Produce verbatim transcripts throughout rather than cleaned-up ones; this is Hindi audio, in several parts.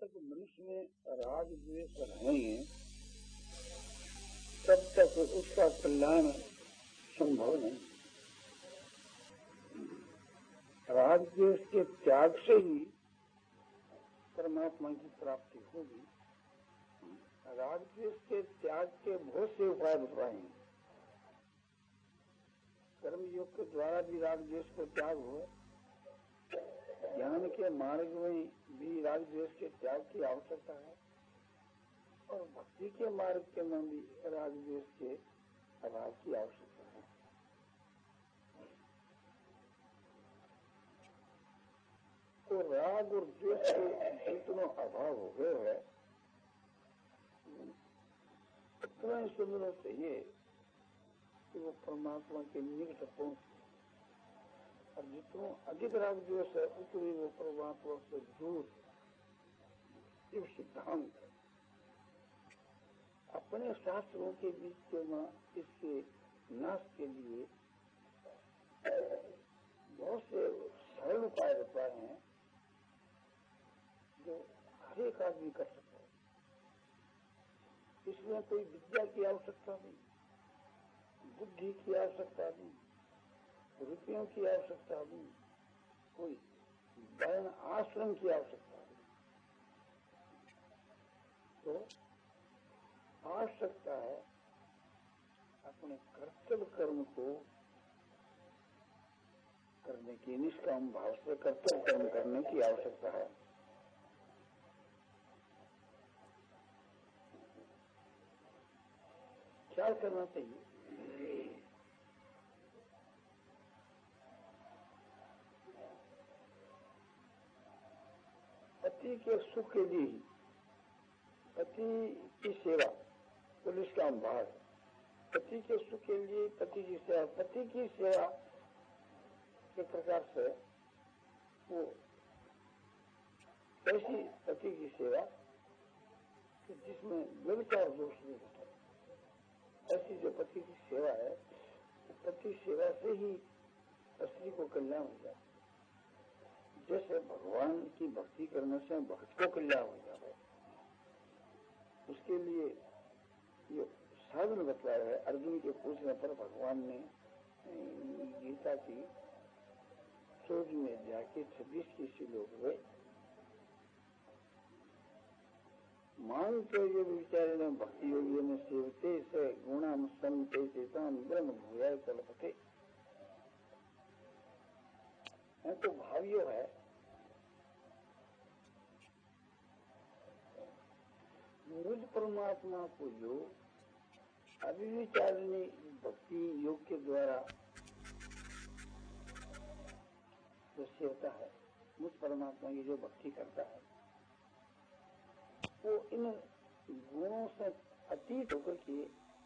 तक मनुष्य में राग द्वेष रहेंगे तब तक उसका कल्याण संभव नहीं। राग द्वेष के त्याग से ही परमात्मा की प्राप्ति होगी। राग द्वेष के त्याग के बहुत से उपाय बताएंगे। कर्म योग के द्वारा भी राग द्वेष का त्याग हो, ज्ञान के मार्ग में भी राग द्वेष के त्याग की आवश्यकता है, और भक्ति के मार्ग के में भी राग द्वेष के अभाव की आवश्यकता है। तो राग और द्वेष के जितना अभाव हो गए है उतना ही समझना चाहिए कि वो परमात्मा के निकट पहुंच, और जितना अधिक राग द्वेष है उतनी वो परमात्मा से दूर। ये सिद्धांत है। अपने शास्त्रों के बीच में इसके नाश के लिए बहुत से सरल उपाय बताए हैं जो हर एक आदमी कर सकता है। इसमें कोई विद्या की आवश्यकता नहीं, बुद्धि की आवश्यकता नहीं, रुपयों की आवश्यकता नहीं, कोई वर्ण आश्रम की आवश्यकता नहीं। तो आवश्यकता है अपने कर्तव्य कर्म को करने की, निष्काम भाव से कर्तव्य कर्म करने की आवश्यकता है। क्या करना चाहिए? पति के सुख के लिए ही पति की सेवा, तो निष्काम भाव। पति के सुख के लिए पति की सेवा, पति की सेवा के प्रकार से वो ऐसी पति की सेवा कि जिसमें व्यभिचार दोष नहीं होता, ऐसी जो पति की सेवा है, पति सेवा से ही स्त्री को कल्याण हो जाता है। जैसे भगवान की भक्ति करने से भक्त को कल्याण हो जाता है, उसके लिए ये साधन बतलाया है। अर्जुन के पूछने पर भगवान ने गीता की चौदह में जाके छब्बीस की श्लोक में मान के ये विचार ने भक्ति योगी ने सेवते से गुणा संते चेतन ब्रह्म भूया कल्पते। तो भाव्य है मुझ परमात्मा को जो अभिविचारणी भक्ति योग के द्वारा जो सेवता है, मुझ परमात्मा की जो भक्ति करता है, वो इन गुणों से अतीत होकर के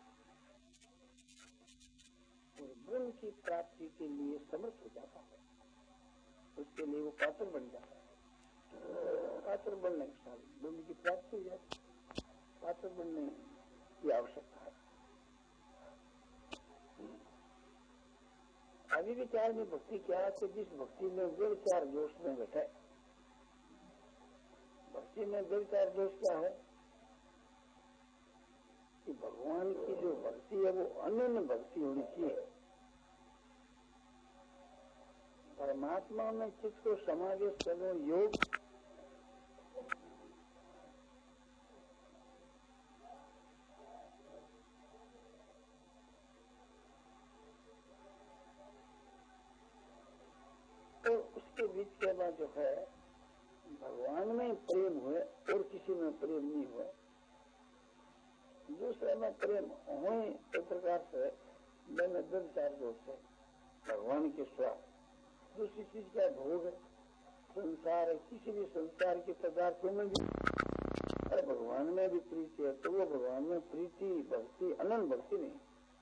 ब्रह्म की प्राप्ति के लिए समर्थ हो जाता है। उसके लिए वो पात्र बन जाता है। पात्र बनने के साथ ब्रह्म की प्राप्ति हो जाती है। पात्र बनने की आवश्यकता है। अभी विचार में भक्ति क्या है कि जिस भक्ति में व्यभिचार दोष में बैठा है, भक्ति में व्यभिचार दोष क्या है कि भगवान की जो भक्ति है वो अनन्य भक्ति होनी चाहिए। परमात्मा में चित्त को समावेश करने योग तो उसके बीच के बाद जो है भगवान में प्रेम हुए और किसी में प्रेम नहीं हुए, दूसरे में प्रेम हो एक प्रकार से मैंने दस चार दोस्त है भगवान के स्वाद, दूसरी चीज क्या भोग है, संसार है, किसी भी संसार के पदार्थों में भी अरे भगवान में भी प्रीति है, तो वो भगवान में प्रीति भक्ति अनंत भक्ति नहीं।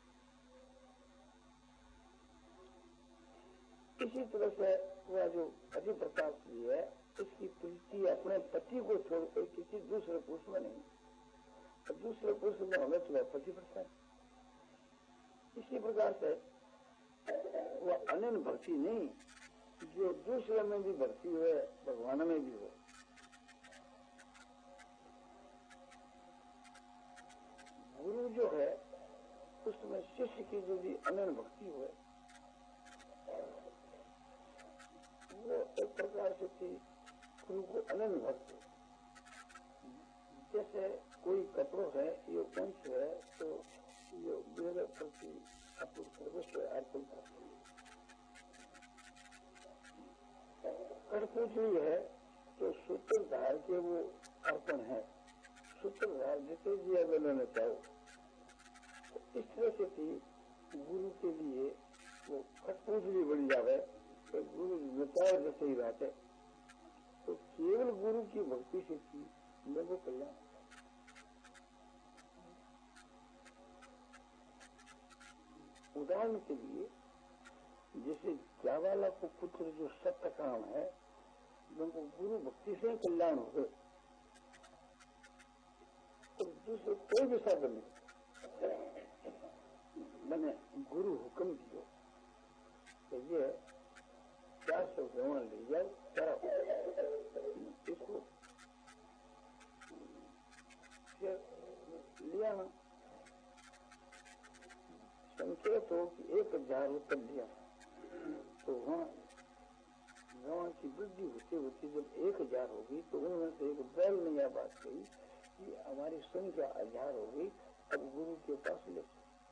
इसी तरह से वह जो अति प्रकाश जी है, उसकी प्रीति अपने पति को छोड़कर किसी दूसरे पुरुष में नहीं, तो दूसरे पुरुष में हमें तो पति प्रता है। इसी प्रकार से वह अनन्य भक्ति नहीं, जो दूसरे में भी भक्ति हुए भगवान में भी हो। गुरु जो है उसमें शिष्य की जो भी अनन्य भक्ति हुए वो एक प्रकार से थी गुरु को अनन्य भक्त। जैसे कोई कपड़ों है ये वंश है तो ये मेरे प्रति अपने सर्वस्व अर्पण करते हैं। कठपुतली है तो सूत्रधार के वो अर्पण है, सूत्रधार जिसे दिया गया चाहो। तो इस तरह से थी गुरु के लिए वो कठपुतली बन जावे तो गुरु नचाए जैसे ही रहते। तो केवल गुरु की भक्ति से थी लोगों कल्याण। उदाहरण के लिए जैसे जावाला को पुत्र जो सत्य काम है उनको गुरु भक्ति से ही कल्याण हो गए। तो दूसरे कोई भी साधन नहीं, मैंने गुरु हुक्म दियो तो ये चार सौ गवां ले जाओ चारा इसको लिया ना संकेत हो कि एक हजार उत्तर दिया तो वहाँ गवां की वृद्धि होते होते जब एक हजार होगी तो उनमें से एक बैल ने यह बात कही कि हमारी संख्या हजार हो गई, अब गुरु के पास ले।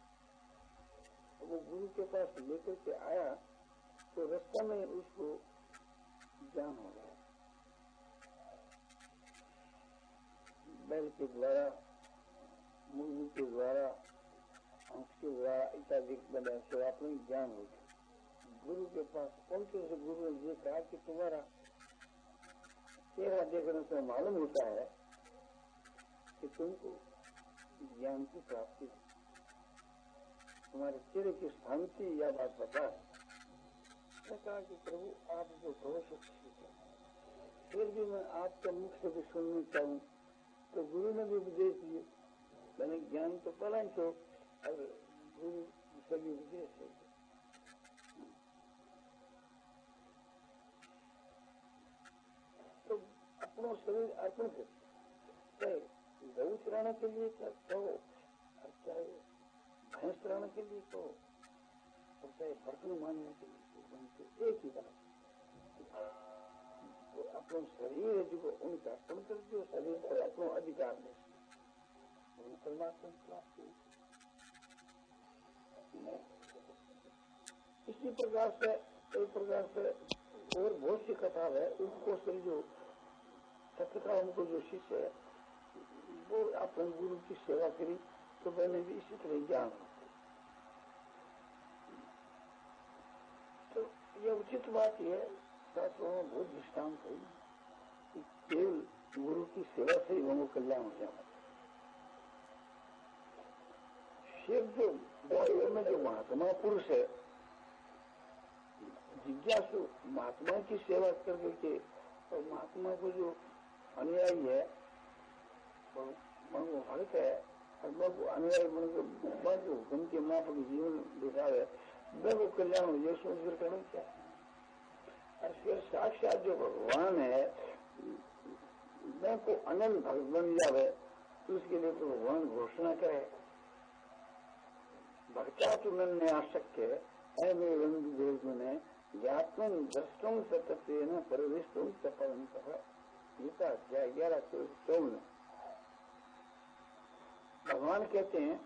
वो गुरु के पास लेकर के आया तो रास्ता में उसको ज्ञान हो गया। बैल के द्वारा, मुर्गी के द्वारा, अंश के द्वारा इत्यादि सेवात्मक ज्ञान हो गया। गुरु के पास पहुंचे से गुरु ने ये कहा कि तुम्हारा चेहरा देखने से मालूम होता है कि तुमको ज्ञान की प्राप्ति, तुम्हारे चेहरे की शांति या बात पता है। मैं कहा कि प्रभु आप जो कहो सो ठीक है, फिर भी मैं आपके मुख से भी सुनना चाहूँ। तो गुरु ने भी उपदेश दिए। मैंने ज्ञान तो पढ़ा ही तो अब गुरु सभी उपदेश है। तो अपना शरीर अर्पण कर, चाहे गऊ चराने के लिए कहो, चाहे भैंस चराने के लिए कहो, और चाहे बर्तन मानने के लिए, तो एक ही बात। तो अपना शरीर है जो उनका अर्पण कर दो, शरीर पर अपना अधिकार दे परमात्मा प्राप्त। इसी प्रकार से एक प्रकार से और बहुत सी कथा है, उनको समझो। सत्यता उनको जो शिष्य है वो अपने गुरु की सेवा करी तो मैंने भी इसी तरह ज्ञान। तो ये उचित बात है, शास्त्रों में बहुत दृष्टांत है कि केवल गुरु की सेवा से ही उनको कल्याण हो जाना। शिव जो वास्तव में जो महात्मा पुरुष है, जिज्ञासु महात्मा की सेवा कर करके और महात्मा को जो अनुयायी है मन को हल्क है और मन को अनुयायी मन को हुक्म के माफक जीवन बितावे, वह को कल्याण हो जाए सोच कर करना क्या। और फिर साक्षात जो भगवान है वह को अनंत भक्त बन जावे तो उसके लिए तो भगवान घोषणा करे, भक्ता तुमने आशक्य अमे ने ज्ञातम दृष्टुम सत्यन परिविष्टुम सपवंत। गीता अध्याय ग्यारह चौवन भगवान कहते हैं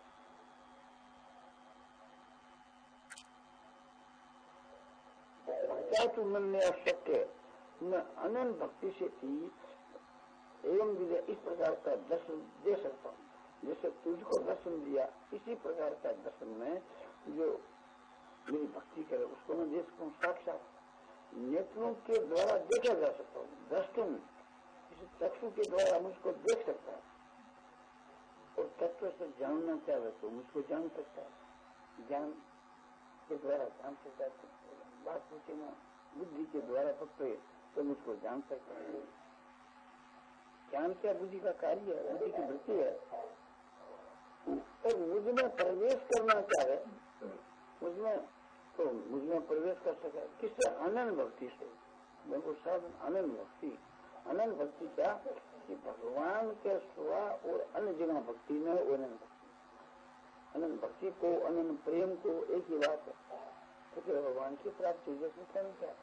भक्ता तुमने आशक्य मैं अनंत भक्ति से थी एवं विजय इस प्रकार का दर्शन दे सकता हूँ। जैसे तुझको दर्शन दिया इसी प्रकार का दर्शन में जो मेरी भक्ति करे उसको मैं देख सकता हूँ। साक्षात नेत्रों के द्वारा देखा जा सकता हूँ, दृष्टुम इस चक्षु के द्वारा मुझको देख सकता है और तत्व से जानना चाहे तो मुझको जान सकता है, ज्ञान के द्वारा जान सकता है। बात पूछे ना बुद्धि के द्वारा तत्व तो मुझको जान सकता है। ज्ञान क्या बुद्धि का कार्य है, बुद्धि की वृत्ति है। और मुझमें प्रवेश करना चाहे मुझमें तो मुझमें प्रवेश कर सके किससे? अनंत भक्ति से। देखो साधन अनंत भक्ति। अनंत भक्ति क्या कि भगवान के सिवा और अन्य जगह भक्ति में अनंत भक्ति। अनंत भक्ति को, अनंत प्रेम को एक ही बात है, तो फिर भगवान की प्राप्ति जैसे करनी क्या।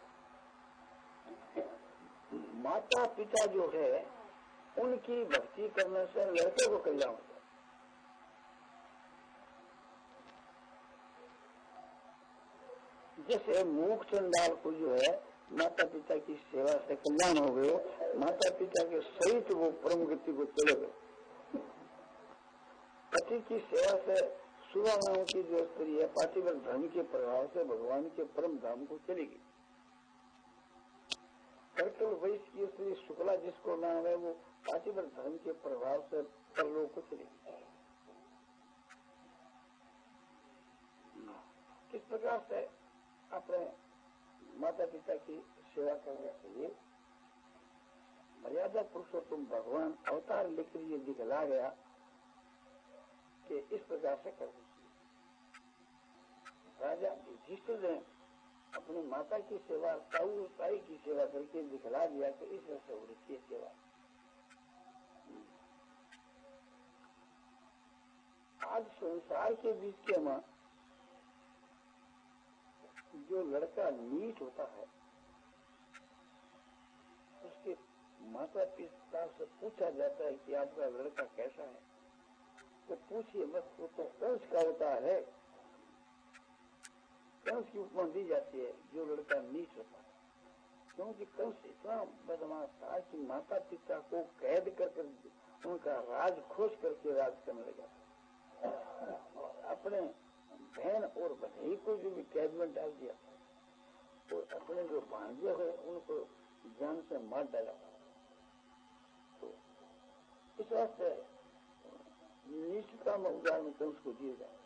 माता पिता जो है उनकी भक्ति करने से लड़के को कल्याण होता है। जैसे मूक चंडाल को जो है माता पिता की सेवा से कल्याण हो गए, माता पिता के सहित वो परम गति को चले गए। पति की सेवा से सुवागाओं की जो स्त्री है पातिव्रत धर्म के प्रभाव से भगवान के परम धाम को चली गई। कर्तव्य वैश्य की स्त्री शुक्ला जिसको नाम है वो पातिव्रत धर्म के प्रभाव से परलोक को चली गई। किस प्रकार से अपने माता पिता की सेवा करनी चाहिए। मर्यादा पुरुषोत्तम भगवान अवतार लेकर ये दिखला गया कि इस प्रकार से करनी चाहिए। राजा युधिष्ठिर ने अपनी माता की सेवा ताऊ ताई की सेवा करके दिखला दिया कि इस तरह से हो रही है सेवा। आज संसार के बीच के मां जो लड़का नीच होता है उसके माता पिता से पूछा जाता है कि आपका लड़का कैसा है, तो पूछिए मत, वो तो कंस का होता है। कंस की उपमा दी जाती है जो लड़का नीच होता है, क्योंकि कंस इतना बदमाश था कि माता पिता को कैद कर उनका राज खोज करके राज करने लगा। अपने बहन और भतीजी को जो भी कैद में डाल दिया तो अपने जो भांजे हुए उनको जान से मार डाला। तो इस वास्ते निष्ठा में उदाहरण कंस को दिए जाए।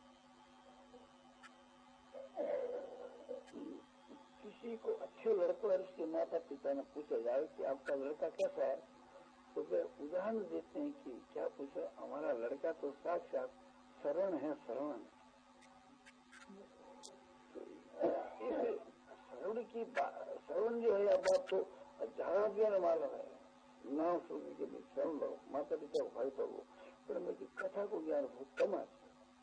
किसी को अच्छे लड़के और उसके माता पिता ने पूछा जाए कि आपका लड़का कैसा है, तो वे उदाहरण देते हैं कि क्या पूछे, हमारा लड़का तो साक्षात शरण है, शरण। इस शरण की शरण जो है बात तो ज्यादा ज्ञान मालूम है, नाम सुनने के लिए शरण लो, माता पिता को भाई करो, पर मेरी कथा को ज्ञान बहुत कम है।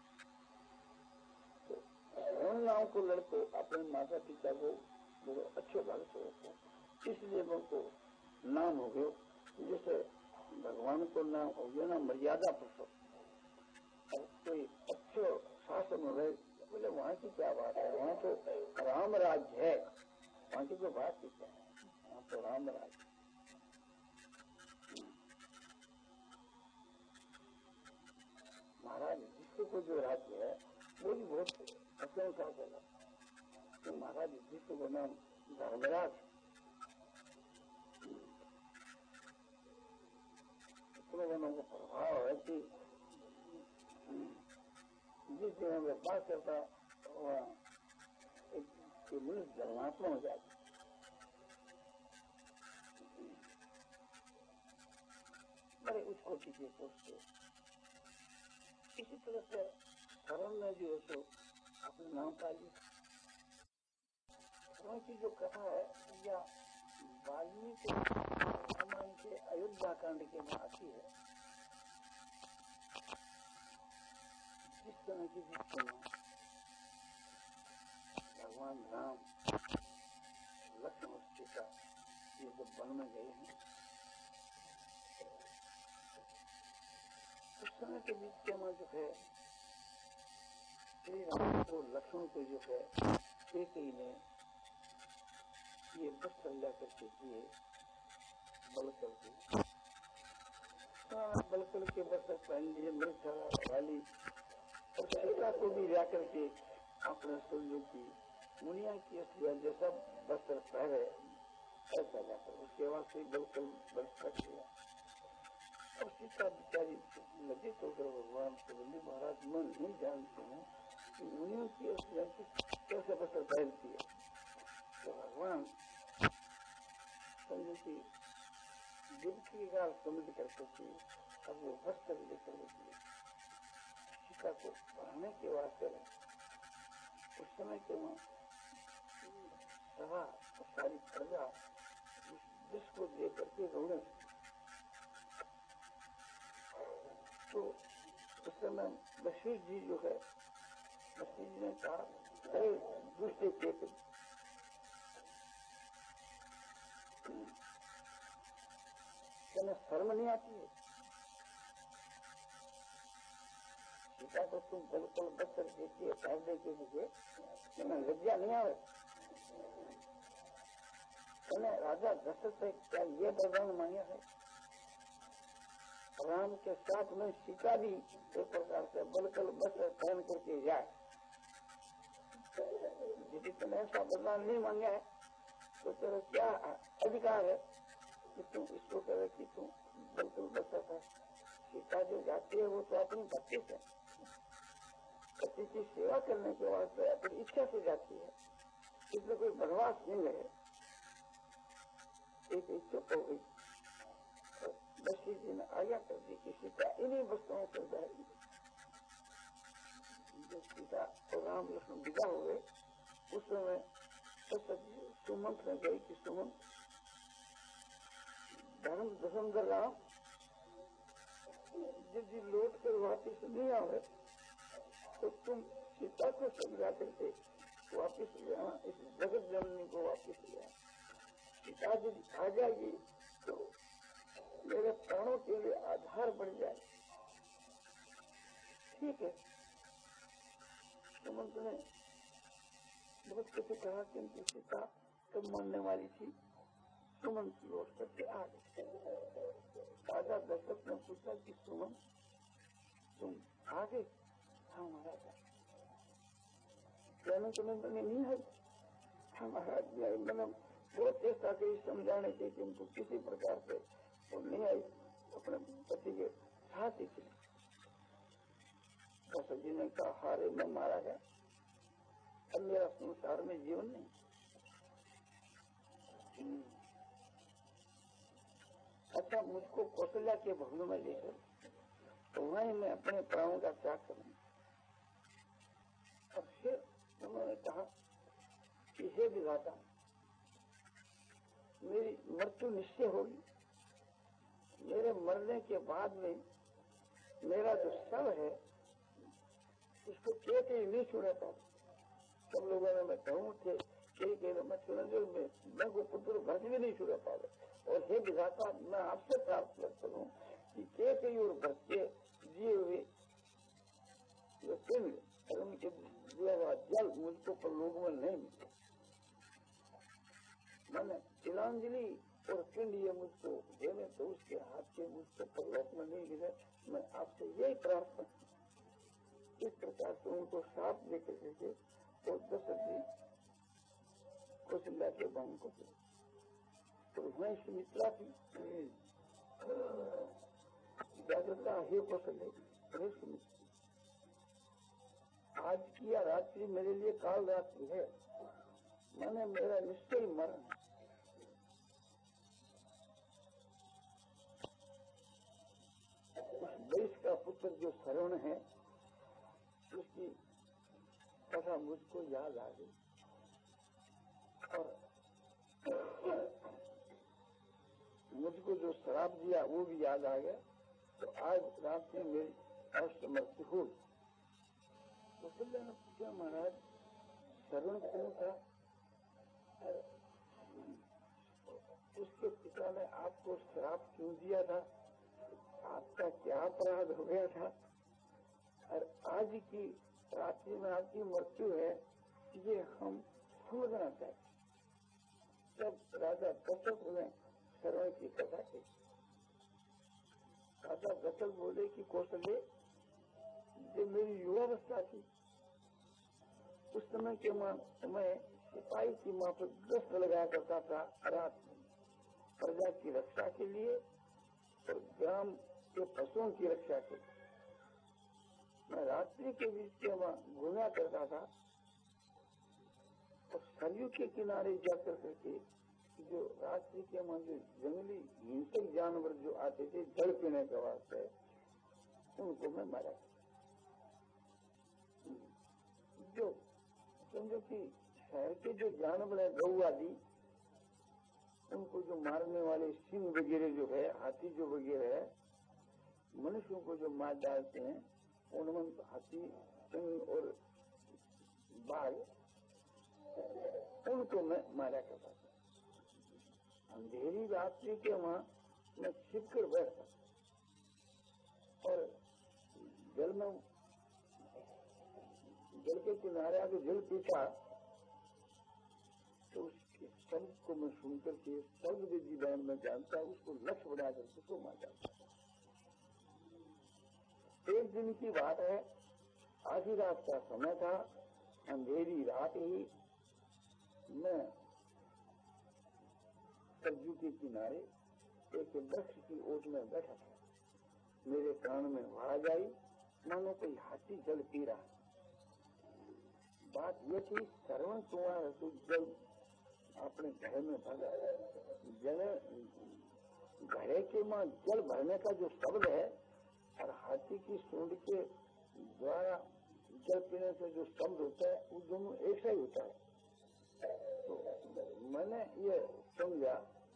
तो शरण नाम को लड़को अपने माता पिता को बहुत अच्छे भाग से रखो, इसलिए उनको नाम हो गयो। जैसे भगवान को नाम हो गया ना मर्यादा पुरुषोत्तम। और कोई अच्छे शासन में रहे बोले वहाँ की क्या बात है, वहाँ तो राम राज्य है, वहाँ की तो बात ही क्या है, वहाँ तो राम राज्य। महाराज युधिष्ठिर को जो राज्य है वो भी बहुत प्रशंसा करेगा। तो महाराज युधिष्ठिर को नाम धर्मराज, इतने जनों को प्रभाव है कि जिस दिन में बात करता एक मनुष्य धर्मात्मा हो जाता। बड़े उच्च कोटि के सोचते। इसी तरह से शरण ने जो है सो अपने नाम पा ली। शरण की जो कथा है या वाल्मीकि रामायण के अयोध्या कांड के में आती है। जिस समय की बीच में भगवान राम लक्ष्मण सीता ये जब वन में गए हैं, उस समय के बीच के में जो है श्री राम को लक्ष्मण को जो है एक ही ने ये वस्त्र ला करके दिए बलकल के। बलकल के वस्त्र पहन लिए, मृग वाली और सीता को भी ला करके अपने सूर्य की मुनिया की स्त्रियां जैसा वस्त्र पहने ऐसा जाकर उसके बाद से बलकल वस्त्र रख दिया। और सीता बिचारी लज्जित होकर भगवान से बोली, महाराज मैं नहीं जानती हूँ कि मुनियों की स्त्रियां कैसे वस्त्र पहनती है। तो भगवान समझो कि गिनती का समझ करके थी, अब वो वस्त्र लेकर निकले सीता को पढ़ने के वास्ते। उस समय के वहाँ सभा सारी प्रजा जिसको दे करके रोने, तो उस समय वशिष्ठ जी जो है, वशिष्ठ जी ने कहा अरे दूसरे चेत तुम्हें शर्म नहीं आती है? सीता को तुम बिल्कुल बच्चर देती है पहले के लिए, तुम्हें लज्जा नहीं आवे? तुम्हें राजा दशरथ से क्या ये वरदान मांगा है? राम के साथ में सीता भी एक प्रकार से बिल्कुल बच्चर पहन करके जाए। यदि तुमने ऐसा वरदान नहीं मांगा है तो तेरा क्या अधिकार है कि तुम इसको करे कि तुम बिल्कुल बच्चर है? सीता जो जाती है वो तो अपनी भक्ति से, पति की सेवा करने के वास्ते अपनी इच्छा से जाती है, इसमें कोई बदमाश नहीं है। एक इच्छुक हो गई, वशिष्ठ जी ने आज्ञा कर दी कि सीता इन्हीं वस्तुओं से जाएगी। जो सीता और राम लक्ष्मण विदा हो गए, उस समय सुमंत ने गई कि सुमंत धर्म दसंधर राम यदि लौट कर वापिस नहीं आवे तो तुम सीता को समझा करके वापिस ले आना, इस जगत जननी को वापिस ले आना। सीता यदि आ जाएगी तो मेरे प्राणों के लिए आधार बढ़ जाए। ठीक है, सुमंत ने बहुत कुछ कहा किंतु सीता तब मानने वाली थी। सुमंत की ओर करके आ गई। राजा दशरथ ने पूछा कि सुमंत तुम आ गए? हाँ महाराज। कहने के मैंने नहीं है। हाँ महाराज, मैंने बहुत चेष्टा की समझाने की किंतु किसी प्रकार से वो नहीं आई। अपने पति के साथ ही थी। दशरथ जी ने कहा हारे मैं मारा गया, अब मेरा संसार में जीवन नहीं। अच्छा, मुझको कौशल्या के भवन में लेकर तो वहीं मैं अपने प्राणों का त्याग करूंगा। और फिर उन्होंने कहा कि हे विधाता, मेरी मृत्यु निश्चय होगी। मेरे मरने के बाद में मेरा जो शव है उसको के के नहीं छुड़ा था। सब लोगों ने मैं कहूँ थे के के मैं चुनंजल में मैं को पुत्र भर्ज भी नहीं छुड़ा पावे। और हे विधाता, मैं आपसे प्राप्त करूँ कि के के और भर्ज के दिए हुए जो पिंड और उनके दिया हुआ जल मुझको परलोक में नहीं मिले। मैंने तिलांजलि और पिंड ये मुझको देने तो उसके हाथ के मुझको परलोक में नहीं मिले। मैं आपसे यही प्रार्थना, इस प्रकार से उनको साफ देकर देखे। और दशरथ जी कौशल्या के भवन को गए तो वहीं सुमित्रा की जागृता, हे कौशल्या, हे सुमित्रा, आज की या रात्रि मेरे लिए काल रात्रि है। मैंने मेरा निश्चय मरण है। उस देश का पुत्र जो श्रवण है उसकी कथा मुझको याद आ गई और मुझको जो शराब दिया वो भी याद आ गया। तो आज रात में मेरी अवश्य मृत्यु हो। कौशल्या ने पूछा महाराज श्रवण क्यों था? उसके पिता ने आपको श्राप क्यों दिया था? आपका क्या अपराध हो गया था? और आज की रात्रि में आपकी मृत्यु है, ये हम समझना चाहिए। जब राजा दशरथ ने श्रवण की कथा की, राजा दशरथ बोले कि कौशल्य, जो मेरी युवावस्था थी उस समय के मैं सिपाही की माँ पर गश्त लगाया करता था रात में, प्रजा की रक्षा के लिए और ग्राम के पशुओं की रक्षा के लिए। मैं रात्रि के बीच के वहां घूमा करता था और सरयू के किनारे जाकर करके जो रात्रि के वहां जो जंगली हिंसक जानवर जो आते थे जल पीने के वास्ते, उनको मैं मारा। जो समझो कि शहर के जो जानवर है गऊ आदि, उनको जो मारने वाले सिंह वगैरह जो है, हाथी जो वगैरह है, मनुष्यों को जो मार डालते हैं, उन्मंत हाथी और बाघ, उनको मैं मारा करता था। अंधेरी रात्रि के वहां मैं छिप कर बैठता और जल में जल के किनारे आके जल पीता तो उसके शब्द को मैं सुनकर के शब्द विधि बैन में जानता, उसको लक्ष्य बनाकर उसको मार जाता। एक दिन की बात है, आधी रात का समय था, अंधेरी रात ही, मैं सरजू के किनारे एक वृक्ष की ओट में बैठा था। मेरे कान में आवाज आई मानो कोई हाथी जल पी रहा। बात यह थी, श्रवण तुम्हारा तो जल अपने घर में भरा, जल घड़े के मां जल भरने का जो शब्द है और हाथी की सूंड के द्वारा जल पीने से जो शब्द होता है वो दोनों एक सा ही होता है। तो मैंने ये समझा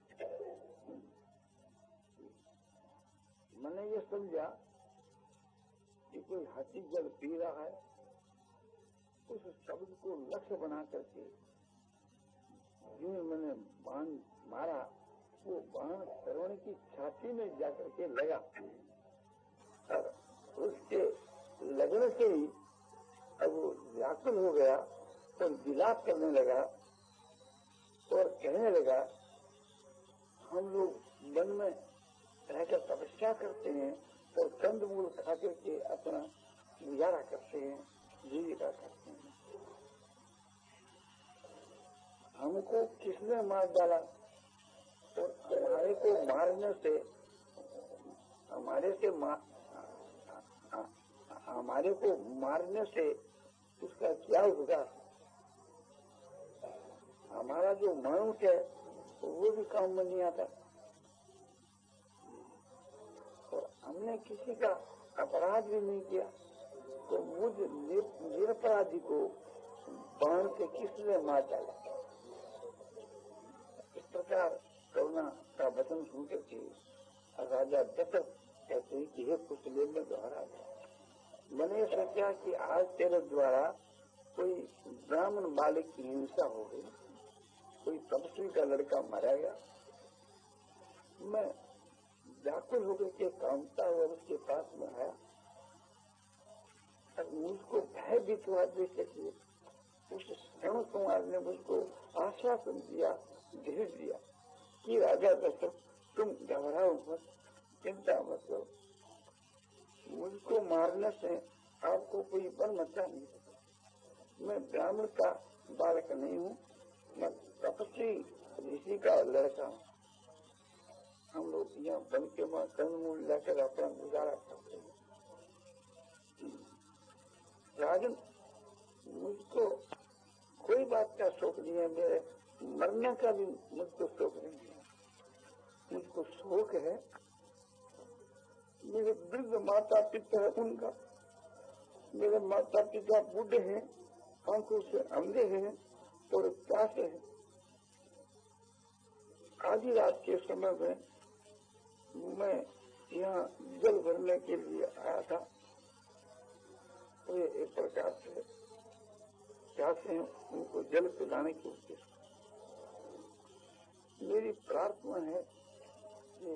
मैंने ये समझा कि कोई हाथी जल पी रहा है। उस शब्द को लक्ष्य बना करके जो मैंने बाण मारा, वो बाण श्रवण की छाती में जाकर के लगा और उसके लगने से ही अब वो व्याकुल हो गया और विलाप करने लगा और कहने लगा, हम लोग वन में रहकर तपस्या करते हैं और कंदमूल खा करके अपना गुजारा करते हैं, जीविका करते हैं। हमको किसने मार डाला और हमारे को मारने से हमारे से मार हमारे को मारने से उसका क्या होगा? हमारा जो मानुष है वो भी काम में नहीं आता और हमने किसी का अपराध भी नहीं किया, तो मुझ निरपराधी को बाण से किसने मार डाला? इस प्रकार करुणा का वचन सुनकर के राजा दशरथ कहते हैं कि हे कुशलेंद्र में दोहरा गया। मैंने सोचा कि आज तेरे द्वारा कोई ब्राह्मण बालक की हिंसा हो गई, कोई तपस्वी का लड़का मारा गया। मैं व्याकुल होकर के कामता हुआ उसके पास में आया और मुझको भय बितवा देख के उस श्रवण कुमार ने मुझको आश्वासन दिया, धीरज दिया कि राजा दशरथ तुम घबराओ मत, चिंता मत करो, मुझको मारने से आपको कोई बल मचा नहीं सकता। मैं ब्राह्मण का बालक नहीं हूँ, मैं तपस्वी ऋषि का लड़का हूँ। हम लोग यहाँ बन के वहाँ कंदमूल लेकर अपना गुजारा करते हैं। राजन, मुझको कोई बात का शौक नहीं है, मेरे मरने का भी मुझको शौक नहीं है। मुझको शौक है मेरे वृद्ध माता पिता है उनका। मेरे माता पिता बूढ़े हैं, आंखों से अंधे हैं और प्यासे हैं। आधी रात के समय में मैं यहाँ जल भरने के लिए आया था। तो ये एक प्रकार से प्यासे हैं, उनको जल पिलाने के उद्देश्य मेरी प्रार्थना है कि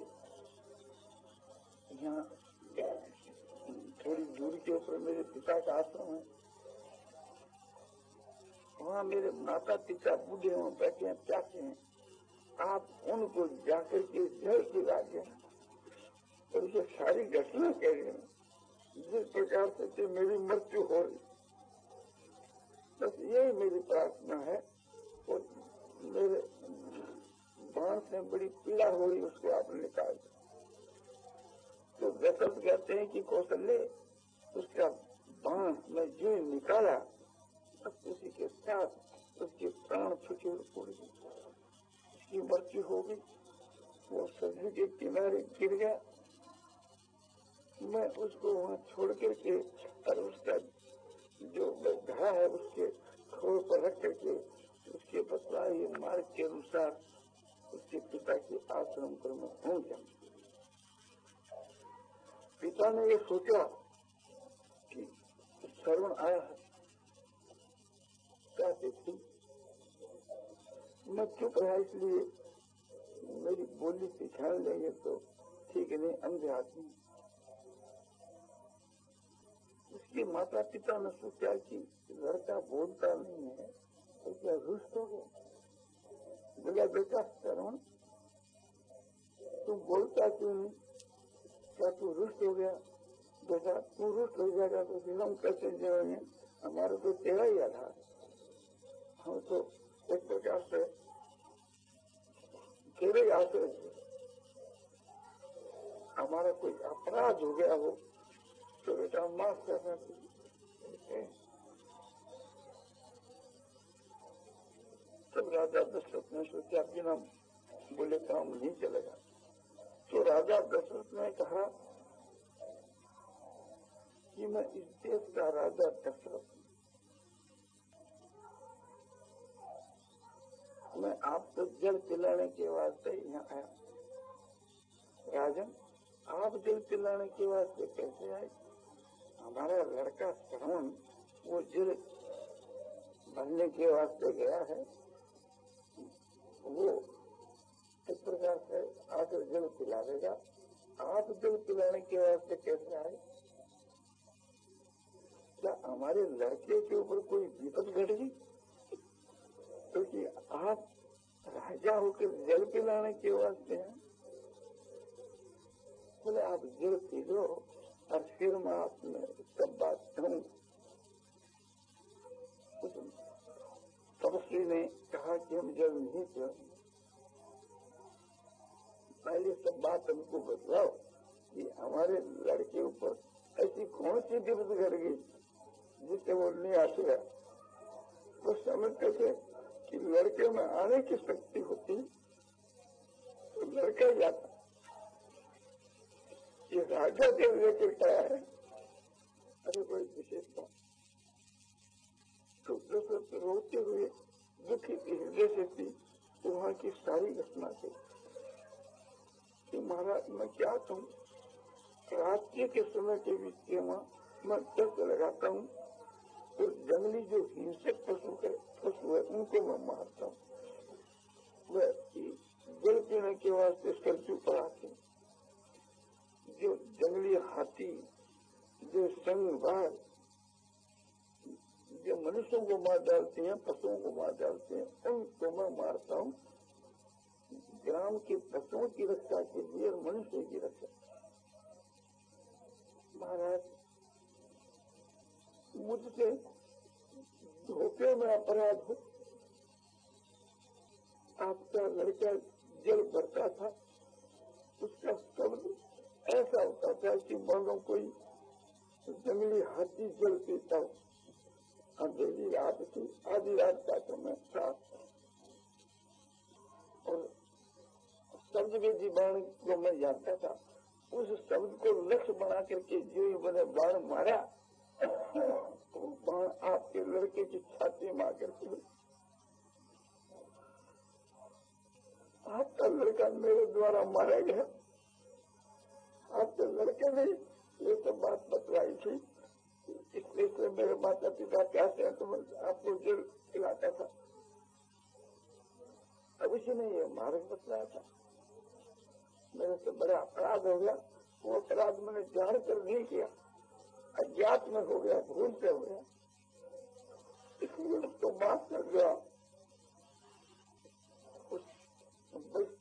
यहाँ थोड़ी दूरी के ऊपर मेरे पिता का आश्रम है, वहाँ मेरे माता पिता बूढ़े वहाँ बैठे हैं, प्यासे हैं। आप उनको जाकर के जल पिला दें और उसे सारी घटना कह दें जिस प्रकार से मेरी मृत्यु हो रही। बस यही मेरी प्रार्थना है। और मेरे बाण से बड़ी पीड़ा हो रही, उसको आप निकाल दें। तो दशरथ कहते हैं कि कौशल्य, उसका बाण मैं जो निकाला अब उसी के साथ उसके प्राण छुटे उड़ गए, उसकी मृत्यु हो गई। वो सरजू के किनारे गिर गया। मैं उसको वहाँ छोड़ करके और उसका जो घड़ा है उसके खोर पर रख करके उसके बतलाए मार्ग के अनुसार उसके पिता के आश्रम पर मैं पहुंच गया। पिता ने ये सोचा कि श्रवण आया है, कहते थी मैं चुप रहा, इसलिए मेरी बोली पे ध्यान देंगे तो ठीक नहीं, अंधे आदमी। उसके माता पिता ने सोचा कि लड़का बोलता नहीं है तो क्या रुष्ट हो गया। बोला बेटा श्रवण, तू बोलता क्यों नहीं, क्या तू रुष्ट हो गया? बेटा तू रुष्ट हो जाएगा तो फिर हम कैसे जाएंगे, हमारा तो तेरा ही आधार, हम तो एक प्रकार से तेरे आश्रय से, हमारा कोई अपराध हो गया हो तो बेटा माफ करना चाहिए। तब राजा दशरथ ने सोचा बिना बोले काम नहीं चलेगा, तो राजा दशरथ ने कहा कि मैं इस देश का राजा दशरथ, मैं आपको जल पिलाने के वास्ते यहाँ आया। राजन, आप जल पिलाने के वास्ते कैसे आए? हमारा लड़का श्रवण वो जल भरने के वास्ते गया है, वो इस प्रकार से आकर जल पिला देगा, आप जल पिलाने के वास्ते कैसे आए? क्या हमारे लड़के के ऊपर कोई विपद घट गई? क्योंकि आप राजा होकर जल पिलाने के वास्ते हैं। बोले आप जल पी लो और फिर मैं आपने सब बात कहूँ। तपस्वी ने कहा कि हम जल नहीं पिएंगे, पहले सब बात हमको बतलाओ कि हमारे लड़के ऊपर ऐसी कौन सी विपद घट गई जिससे वो नहीं आते है। वो समझते थे कि लड़के में आने की शक्ति होती तो लड़का ही आता, ये राजा देव लेकर आया है, अरे कोई विशेषता। तो दशरथ रोते हुए दुखी हृदय से थी तो वहाँ की सारी घटना थी कि महाराज मैं क्या कहूँ, राज्य के समय के बीच मैं तर्क लगाता हूँ तो जंगली जो हिंसक पशु के पशु है उनको मैं मारता हूँ। वह जल पीने के वास्ते सरजू पर आते, जो जंगली हाथी, जो संघवार, जो मनुष्यों को मार डालते हैं, पशुओं को मार डालते हैं, उनको मैं मारता हूँ ग्राम के पशुओं की रक्षा के लिए और मनुष्य की रक्षा। महाराज मुझसे धोखे में अपराध हो, आपका लड़का जल भरता था, उसका शब्द ऐसा होता था कि मानो कोई जंगली हाथी जल पीता हो। अंधेरी रात थी, आधी रात का समय था और शब्द वेदी बाण को मैं जानता था, उस शब्द को लक्ष्य बना करके जो मैंने बाण मारा तो बाण आपके लड़के की छाती में आकर के आपका लड़का मेरे द्वारा मारा गया। आपके लड़के ने ये सब बात बतलाई थी, इसलिए मेरे माता पिता कहते हैं तो मैं आपको जेल खिलाता था। अब इसी ने ये मार्ग बतलाया था, मेरे से बड़ा अपराध हो गया। वो अपराध मैंने जान कर नहीं किया, अज्ञात में हो गया, भूल से हो गया, इसलिए उसको माफ कर दिया। उस